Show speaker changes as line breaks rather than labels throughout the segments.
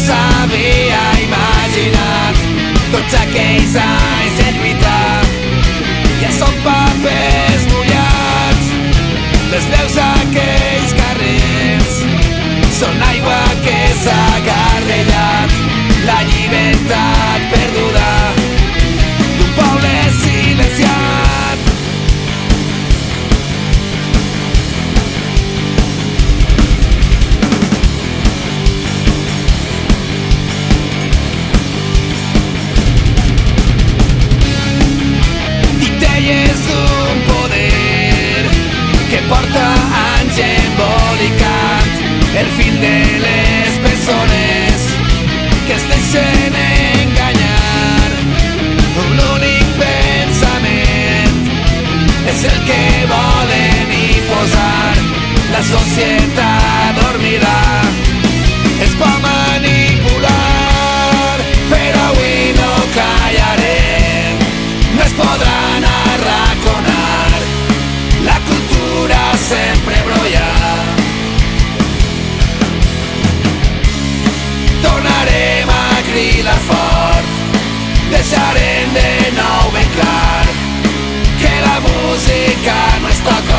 s'havia imaginat tots aquells anys de lluitar. Ja són papers mullats, les veus d'aquells carrers són aigua que s'ha garbellat, la llibertat perduda d'un poble silenciat. Titelles d'un poder que porta anys embolicat el fil de les persones que es deixen enganyar. Un únic pensament és el que volen imposar. La societat dormirà, es pot manipular, però avui no callarem, no es podran arraconar, la cultura sempre brolla. Tornarem a cridar fort, deixarem de nou ben clar que la música no es toca.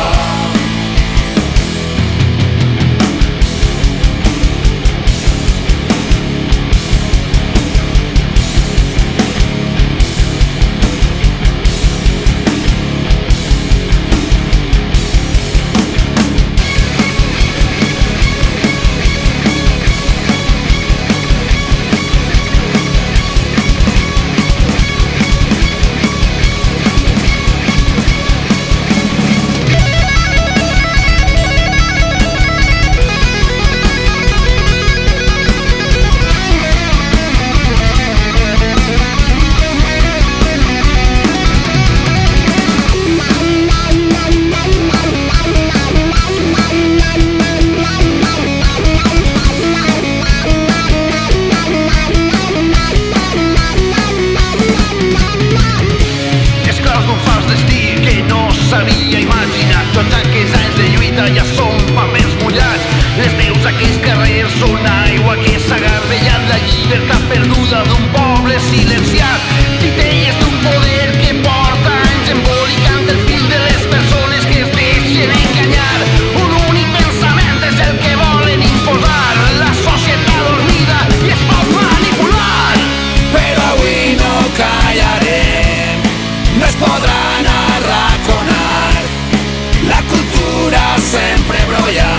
S'havia imaginat tots aquells anys de lluita ja són papers mullats. Les veus d'aquells carrers són aigua que s'ha garbellat, la llibertat perduda d'un poble silenciat. Titelles d'un poder que porta anys embolicant el fil de les persones que es deixen enganyar. Un únic pensament és el que volen imposar, la societat dormida i es pot manipular.
Però avui no callarem, no es podran arraconar, la cultura sempre brolla.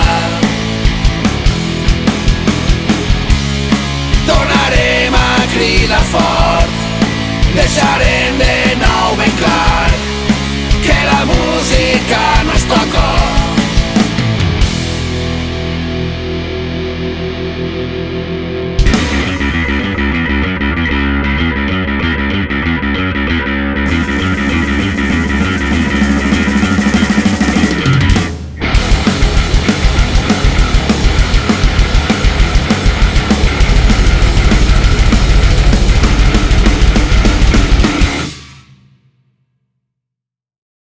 Tornarem a cridar fort, deixarem de nou ben clar que la música no es toca.